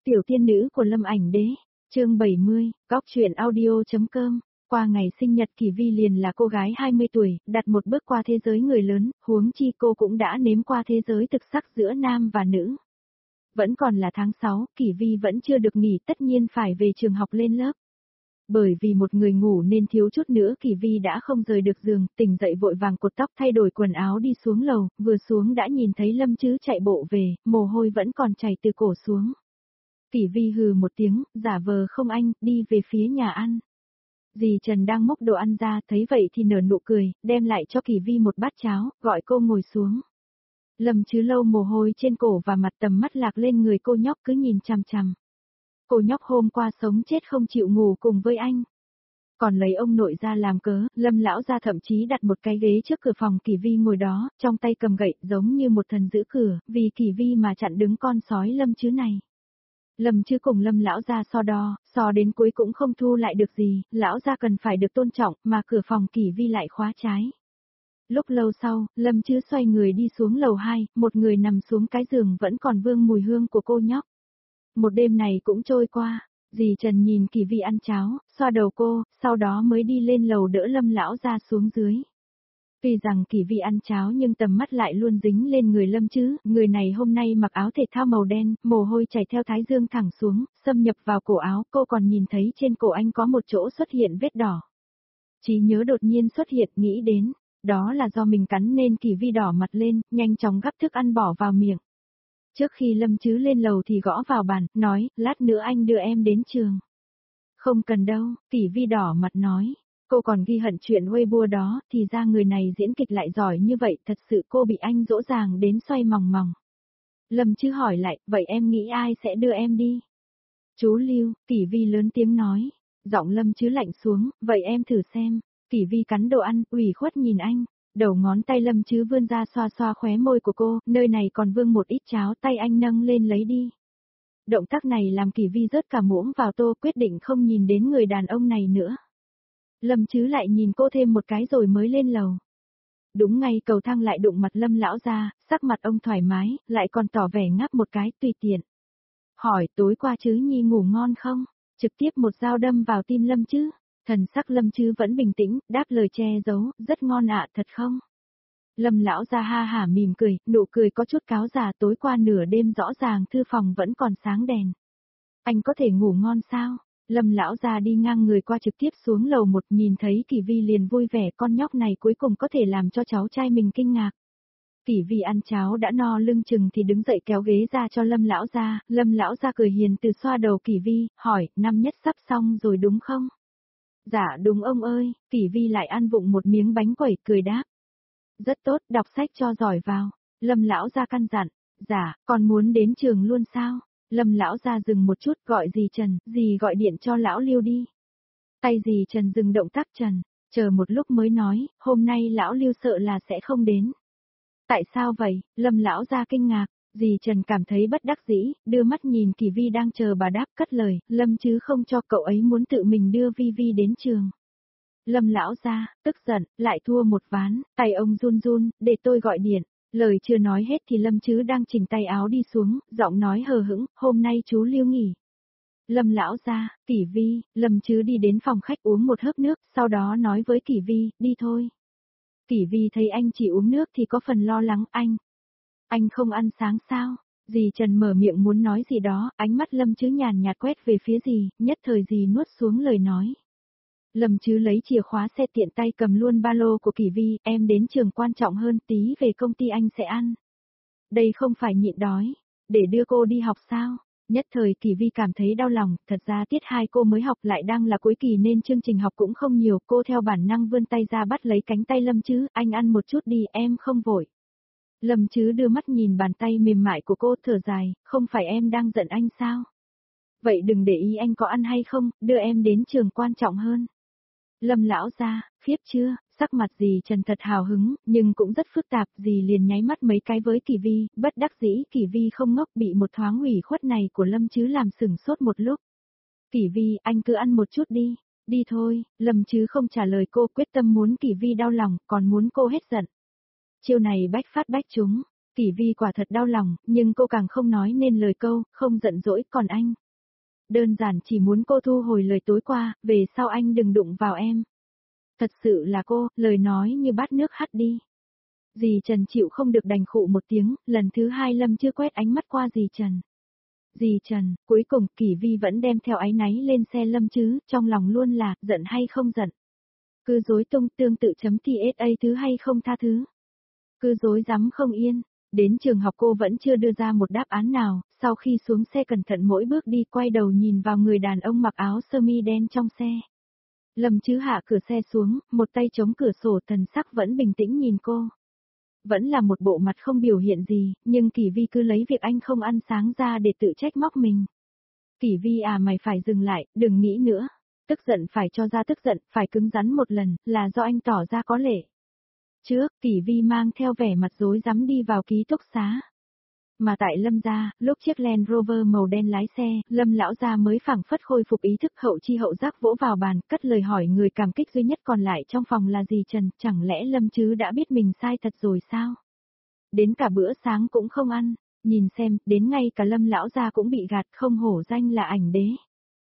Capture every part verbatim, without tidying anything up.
Tiểu tiên nữ của Lâm Ảnh Đế, chương bảy mươi, góc truyện audio.com. Qua ngày sinh nhật Kỳ Vi liền là cô gái hai mươi tuổi, đặt một bước qua thế giới người lớn, huống chi cô cũng đã nếm qua thế giới thực sắc giữa nam và nữ. Vẫn còn là tháng sáu, Kỳ Vi vẫn chưa được nghỉ, tất nhiên phải về trường học lên lớp. Bởi vì một người ngủ nên thiếu chút nữa Kỳ Vi đã không rời được giường, tỉnh dậy vội vàng cột tóc thay đổi quần áo đi xuống lầu, vừa xuống đã nhìn thấy Lâm Chứ chạy bộ về, mồ hôi vẫn còn chảy từ cổ xuống. Kỳ Vi hừ một tiếng, giả vờ không anh, đi về phía nhà ăn. Dì Trần đang múc đồ ăn ra, thấy vậy thì nở nụ cười, đem lại cho Kỳ Vi một bát cháo, gọi cô ngồi xuống. Lâm Chứ lâu mồ hôi trên cổ và mặt, tầm mắt lạc lên người cô nhóc cứ nhìn chằm chằm. Cô nhóc hôm qua sống chết không chịu ngủ cùng với anh. Còn lấy ông nội ra làm cớ, Lâm lão ra thậm chí đặt một cái ghế trước cửa phòng Kỳ Vi ngồi đó, trong tay cầm gậy giống như một thần giữ cửa, vì Kỳ Vi mà chặn đứng con sói Lâm Chứ này. Lâm Chứ cùng Lâm lão gia so đo, so đến cuối cũng không thu lại được gì, lão gia cần phải được tôn trọng, mà cửa phòng Kỳ Vi lại khóa trái. Lúc lâu sau, Lâm Chứ xoay người đi xuống lầu hai, một người nằm xuống cái giường vẫn còn vương mùi hương của cô nhóc. Một đêm này cũng trôi qua, dì Trần nhìn Kỳ Vi ăn cháo, xoa đầu cô, sau đó mới đi lên lầu đỡ Lâm lão gia xuống dưới. Tuy rằng Kỳ Vi ăn cháo nhưng tầm mắt lại luôn dính lên người Lâm Chứ, người này hôm nay mặc áo thể thao màu đen, mồ hôi chảy theo thái dương thẳng xuống, xâm nhập vào cổ áo, cô còn nhìn thấy trên cổ anh có một chỗ xuất hiện vết đỏ. Trí nhớ đột nhiên xuất hiện, nghĩ đến, đó là do mình cắn nên Kỳ Vi đỏ mặt lên, nhanh chóng gắp thức ăn bỏ vào miệng. Trước khi Lâm Chứ lên lầu thì gõ vào bàn, nói, lát nữa anh đưa em đến trường. Không cần đâu, Kỳ Vi đỏ mặt nói. Cô còn ghi hận chuyện Weibo đó, thì ra người này diễn kịch lại giỏi như vậy, thật sự cô bị anh dỗ dàng đến xoay mòng mòng. Lâm Chứ hỏi lại, vậy em nghĩ ai sẽ đưa em đi? Chú Lưu, Kỳ Vi lớn tiếng nói. Giọng Lâm Chứ lạnh xuống, vậy em thử xem. Kỳ Vi cắn đồ ăn, ủy khuất nhìn anh. Đầu ngón tay Lâm Chứ vươn ra xoa xoa khóe môi của cô, nơi này còn vương một ít cháo, tay anh nâng lên lấy đi. Động tác này làm Kỳ Vi rớt cả muỗng vào tô, quyết định không nhìn đến người đàn ông này nữa. Lâm Chứ lại nhìn cô thêm một cái rồi mới lên lầu. Đúng ngay cầu thang lại đụng mặt Lâm lão ra, sắc mặt ông thoải mái, lại còn tỏ vẻ ngáp một cái tùy tiện. Hỏi tối qua Chứ Nhi ngủ ngon không? Trực tiếp một dao đâm vào tim Lâm Chứ. Thần sắc Lâm Chứ vẫn bình tĩnh, đáp lời che giấu, rất ngon ạ, thật không? Lâm lão ra ha hả mỉm cười, nụ cười có chút cáo già, tối qua nửa đêm rõ ràng thư phòng vẫn còn sáng đèn. Anh có thể ngủ ngon sao? Lâm lão già đi ngang người qua trực tiếp xuống lầu một, nhìn thấy Kỳ Vi liền vui vẻ, con nhóc này cuối cùng có thể làm cho cháu trai mình kinh ngạc. Kỳ Vi ăn cháo đã no lưng chừng thì đứng dậy kéo ghế ra cho Lâm lão già, Lâm lão già cười hiền từ xoa đầu Kỳ Vi, hỏi, năm nhất sắp xong rồi đúng không? Dạ đúng ông ơi, Kỳ Vi lại ăn vụng một miếng bánh quẩy, cười đáp. Rất tốt, đọc sách cho giỏi vào. Lâm lão già căn dặn, dạ, còn muốn đến trường luôn sao? Lâm lão ra dừng một chút, gọi dì Trần, dì gọi điện cho lão Lưu đi. Tay dì Trần dừng động tác Trần, chờ một lúc mới nói, hôm nay lão Lưu sợ là sẽ không đến. Tại sao vậy? Lâm lão ra kinh ngạc, dì Trần cảm thấy bất đắc dĩ, đưa mắt nhìn Kỳ Vi đang chờ bà đáp, cất lời, Lâm Chứ không cho cậu ấy muốn tự mình đưa Vi Vi đến trường. Lâm lão ra, tức giận, lại thua một ván, tay ông run run, để tôi gọi điện. Lời chưa nói hết thì Lâm Chứ đang chỉnh tay áo đi xuống, giọng nói hờ hững, hôm nay chú Lưu nghỉ. Lâm lão ra, Kỳ Vi, Lâm Chứ đi đến phòng khách uống một hớp nước, sau đó nói với Kỳ Vi, đi thôi. Kỳ Vi thấy anh chỉ uống nước thì có phần lo lắng, anh. Anh không ăn sáng sao? Dì Trần mở miệng muốn nói gì đó, ánh mắt Lâm Chứ nhàn nhạt quét về phía dì, nhất thời dì nuốt xuống lời nói. Lâm Chứ lấy chìa khóa xe tiện tay cầm luôn ba lô của Kỳ Vi, em đến trường quan trọng hơn, tí về công ty anh sẽ ăn. Đây không phải nhịn đói, để đưa cô đi học sao? Nhất thời Kỳ Vi cảm thấy đau lòng, thật ra tiết hai cô mới học lại đang là cuối kỳ nên chương trình học cũng không nhiều, cô theo bản năng vươn tay ra bắt lấy cánh tay Lâm Chứ, anh ăn một chút đi, em không vội. Lâm Chứ đưa mắt nhìn bàn tay mềm mại của cô, thở dài, không phải em đang giận anh sao? Vậy đừng để ý anh có ăn hay không, đưa em đến trường quan trọng hơn. Lâm lão ra, khiếp chưa, sắc mặt dì Trần thật hào hứng, nhưng cũng rất phức tạp, dì liền nháy mắt mấy cái với Kỳ Vi, bất đắc dĩ Kỳ Vi không ngốc, bị một thoáng ủy khuất này của Lâm Chứ làm sửng sốt một lúc. Kỳ Vi, anh cứ ăn một chút đi, đi thôi, Lâm Chứ không trả lời cô, quyết tâm muốn Kỳ Vi đau lòng, còn muốn cô hết giận. Chiêu này bách phát bách trúng, Kỷ Vi quả thật đau lòng, nhưng cô càng không nói nên lời câu, không giận dỗi, còn anh. Đơn giản chỉ muốn cô thu hồi lời tối qua, về sau anh đừng đụng vào em. Thật sự là cô, lời nói như bát nước hắt đi. Dì Trần chịu không được đành khụ một tiếng, lần thứ hai Lâm chưa quét ánh mắt qua dì Trần. Dì Trần, cuối cùng Kỷ Vi vẫn đem theo áy náy lên xe Lâm chứ, trong lòng luôn là, giận hay không giận. Cứ dối tung tương tự chấm tsa thứ hay không tha thứ. Cứ dối rắm không yên. Đến trường học cô vẫn chưa đưa ra một đáp án nào, sau khi xuống xe cẩn thận mỗi bước đi quay đầu nhìn vào người đàn ông mặc áo sơ mi đen trong xe. Lâm chứ hạ cửa xe xuống, một tay chống cửa sổ, thần sắc vẫn bình tĩnh nhìn cô. Vẫn là một bộ mặt không biểu hiện gì, nhưng Kỷ Vi cứ lấy việc anh không ăn sáng ra để tự trách móc mình. Kỷ Vi à, mày phải dừng lại, đừng nghĩ nữa. Tức giận phải cho ra tức giận, phải cứng rắn một lần, là do anh tỏ ra có lệ. Trước, Kỷ Vi mang theo vẻ mặt rối rắm đi vào ký túc xá. Mà tại Lâm gia, lúc chiếc Land Rover màu đen lái xe, Lâm lão gia mới phảng phất khôi phục ý thức, hậu chi hậu giác vỗ vào bàn, cất lời hỏi người cảm kích duy nhất còn lại trong phòng là dì Trần, chẳng lẽ Lâm chứ đã biết mình sai thật rồi sao? Đến cả bữa sáng cũng không ăn, nhìn xem, đến ngay cả Lâm lão gia cũng bị gạt, không hổ danh là ảnh đế.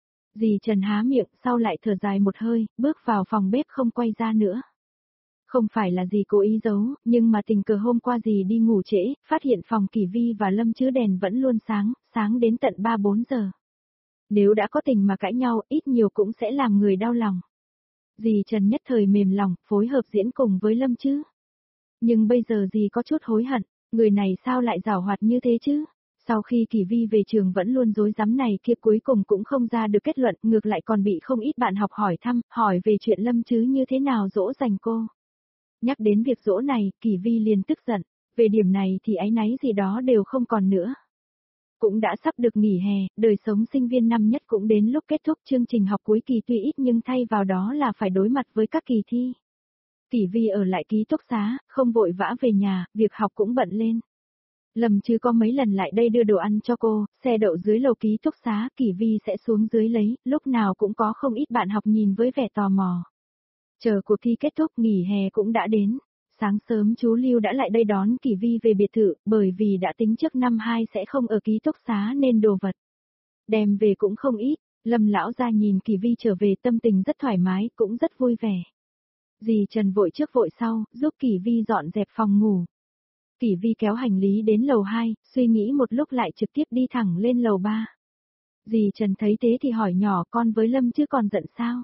Dì Trần há miệng, sau lại thở dài một hơi, bước vào phòng bếp không quay ra nữa. Không phải là gì cố ý giấu, nhưng mà tình cờ hôm qua dì đi ngủ trễ, phát hiện phòng Kỷ Vi và Lâm chứ đèn vẫn luôn sáng, sáng đến tận ba bốn giờ. Nếu đã có tình mà cãi nhau, ít nhiều cũng sẽ làm người đau lòng. Dì Trần nhất thời mềm lòng, phối hợp diễn cùng với Lâm chứ. Nhưng bây giờ dì có chút hối hận, người này sao lại giảo hoạt như thế chứ? Sau khi Kỷ Vi về trường vẫn luôn dối rắm này kia, cuối cùng cũng không ra được kết luận, ngược lại còn bị không ít bạn học hỏi thăm, hỏi về chuyện Lâm chứ như thế nào dỗ dành cô. Nhắc đến việc dỗ này, Kỷ Vi liền tức giận, về điểm này thì áy náy gì đó đều không còn nữa. Cũng đã sắp được nghỉ hè, đời sống sinh viên năm nhất cũng đến lúc kết thúc, chương trình học cuối kỳ tuy ít nhưng thay vào đó là phải đối mặt với các kỳ thi. Kỷ Vi ở lại ký túc xá, không vội vã về nhà, việc học cũng bận lên. Lâm chứ có mấy lần lại đây đưa đồ ăn cho cô, xe đậu dưới lầu ký túc xá, Kỷ Vi sẽ xuống dưới lấy, lúc nào cũng có không ít bạn học nhìn với vẻ tò mò. Chờ cuộc thi kết thúc, nghỉ hè cũng đã đến. Sáng sớm chú Lưu đã lại đây đón Kỷ Vi về biệt thự, bởi vì đã tính trước năm hai sẽ không ở ký túc xá nên đồ vật đem về cũng không ít. Lâm lão gia nhìn Kỷ Vi trở về tâm tình rất thoải mái, cũng rất vui vẻ. Dì Trần vội trước vội sau, giúp Kỷ Vi dọn dẹp phòng ngủ. Kỷ Vi kéo hành lý đến lầu hai, suy nghĩ một lúc lại trực tiếp đi thẳng lên lầu ba. Dì Trần thấy thế thì hỏi nhỏ, con với Lâm chứ còn giận sao?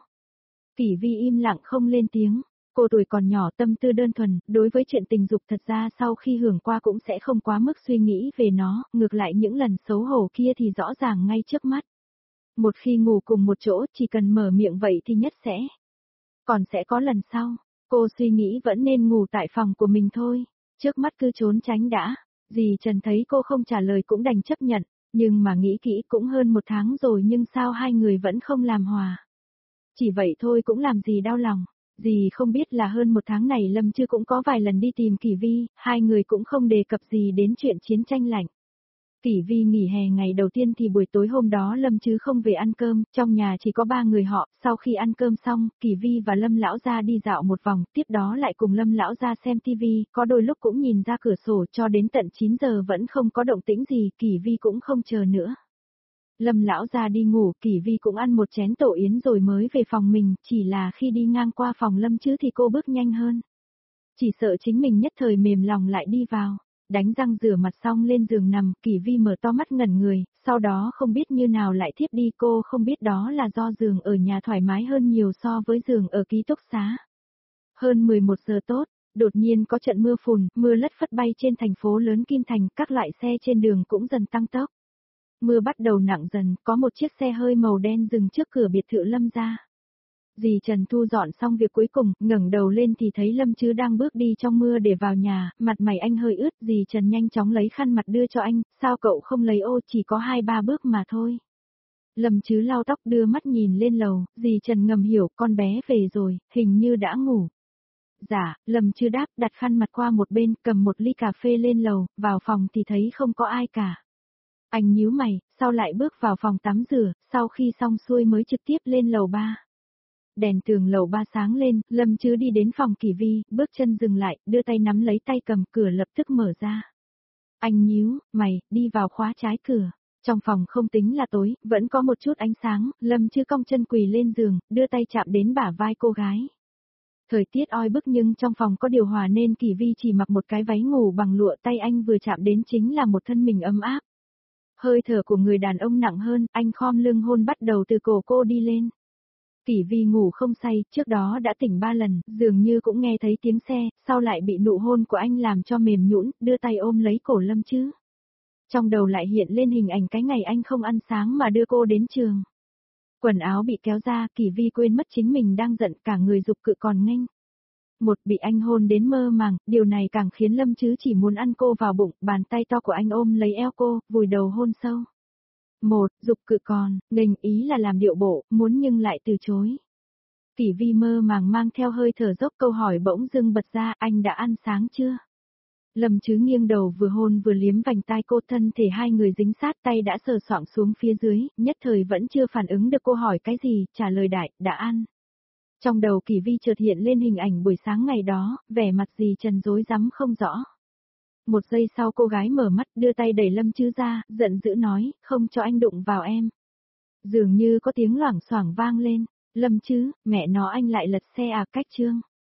Kỷ Vi im lặng không lên tiếng, cô tuổi còn nhỏ, tâm tư đơn thuần, đối với chuyện tình dục thật ra sau khi hưởng qua cũng sẽ không quá mức suy nghĩ về nó, ngược lại những lần xấu hổ kia thì rõ ràng ngay trước mắt. Một khi ngủ cùng một chỗ, chỉ cần mở miệng vậy thì nhất sẽ. Còn sẽ có lần sau, cô suy nghĩ vẫn nên ngủ tại phòng của mình thôi, trước mắt cứ trốn tránh đã. Dì Trần thấy cô không trả lời cũng đành chấp nhận, nhưng mà nghĩ kỹ cũng hơn một tháng rồi nhưng sao hai người vẫn không làm hòa. Chỉ vậy thôi cũng làm gì đau lòng. Dì không biết là hơn một tháng này Lâm chứ cũng có vài lần đi tìm Kỷ Vi, hai người cũng không đề cập gì đến chuyện chiến tranh lạnh. Kỷ Vi nghỉ hè ngày đầu tiên thì buổi tối hôm đó Lâm chứ không về ăn cơm, trong nhà chỉ có ba người họ, sau khi ăn cơm xong, Kỷ Vi và Lâm lão gia đi dạo một vòng, tiếp đó lại cùng Lâm lão gia xem tivi, có đôi lúc cũng nhìn ra cửa sổ, cho đến tận chín giờ vẫn không có động tĩnh gì, Kỷ Vi cũng không chờ nữa. Lâm lão gia đi ngủ, Kỷ Vi cũng ăn một chén tổ yến rồi mới về phòng mình, chỉ là khi đi ngang qua phòng Lâm chứ thì cô bước nhanh hơn. Chỉ sợ chính mình nhất thời mềm lòng lại đi vào, đánh răng rửa mặt xong lên giường nằm, Kỷ Vi mở to mắt ngẩn người, sau đó không biết như nào lại thiếp đi, cô không biết đó là do giường ở nhà thoải mái hơn nhiều so với giường ở ký túc xá. Hơn mười một giờ tốt, đột nhiên có trận mưa phùn, mưa lất phất bay trên thành phố lớn Kim Thành, các loại xe trên đường cũng dần tăng tốc. Mưa bắt đầu nặng dần, có một chiếc xe hơi màu đen dừng trước cửa biệt thự Lâm gia. Dì Trần thu dọn xong việc cuối cùng, ngẩng đầu lên thì thấy Lâm chứ đang bước đi trong mưa để vào nhà, mặt mày anh hơi ướt, dì Trần nhanh chóng lấy khăn mặt đưa cho anh, sao cậu không lấy ô, chỉ có hai ba bước mà thôi. Lâm chứ lau tóc đưa mắt nhìn lên lầu, dì Trần ngầm hiểu con bé về rồi, hình như đã ngủ. Dạ, Lâm chứ đáp, đặt khăn mặt qua một bên, cầm một ly cà phê lên lầu, vào phòng thì thấy không có ai cả. Anh nhíu mày, sau lại bước vào phòng tắm rửa, sau khi xong xuôi mới trực tiếp lên lầu ba. Đèn tường lầu ba sáng lên, Lâm chứ đi đến phòng Kỷ Vi, bước chân dừng lại, đưa tay nắm lấy tay cầm, cửa lập tức mở ra. Anh nhíu, mày, đi vào khóa trái cửa. Trong phòng không tính là tối, vẫn có một chút ánh sáng, Lâm Chứ cong chân quỳ lên giường, đưa tay chạm đến bả vai cô gái. Thời tiết oi bức nhưng trong phòng có điều hòa nên Kỳ Vi chỉ mặc một cái váy ngủ bằng lụa, tay anh vừa chạm đến chính là một thân mình ấm áp. Hơi thở của người đàn ông nặng hơn, anh khom lưng hôn bắt đầu từ cổ cô đi lên. Kỳ Vi ngủ không say, trước đó đã tỉnh ba lần, dường như cũng nghe thấy tiếng xe, sau lại bị nụ hôn của anh làm cho mềm nhũn, đưa tay ôm lấy cổ Lâm Chứ. Trong đầu lại hiện lên hình ảnh cái ngày anh không ăn sáng mà đưa cô đến trường. Quần áo bị kéo ra, Kỳ Vi quên mất chính mình đang giận, cả người dục cự còn nghênh. Một, bị anh hôn đến mơ màng, điều này càng khiến Lâm Chứ chỉ muốn ăn cô vào bụng, bàn tay to của anh ôm lấy eo cô, vùi đầu hôn sâu. Một, dục cự còn, nghênh ý là làm điệu bộ, muốn nhưng lại từ chối. Kỳ Vi mơ màng mang theo hơi thở dốc, câu hỏi bỗng dưng bật ra, anh đã ăn sáng chưa? Lâm Chứ nghiêng đầu vừa hôn vừa liếm vành tai cô, thân thể hai người dính sát, tay đã sờ soạng xuống phía dưới, nhất thời vẫn chưa phản ứng được cô hỏi cái gì, trả lời đại, đã ăn. Trong đầu Kỳ Vi chợt hiện lên hình ảnh buổi sáng ngày đó, vẻ mặt gì trần rối rắm không rõ. Một giây sau cô gái mở mắt, đưa tay đẩy Lâm Chứ ra, giận dữ nói, không cho anh đụng vào em. Dường như có tiếng loảng xoảng vang lên, Lâm Chứ, mẹ nó anh lại lật xe à, cách chương.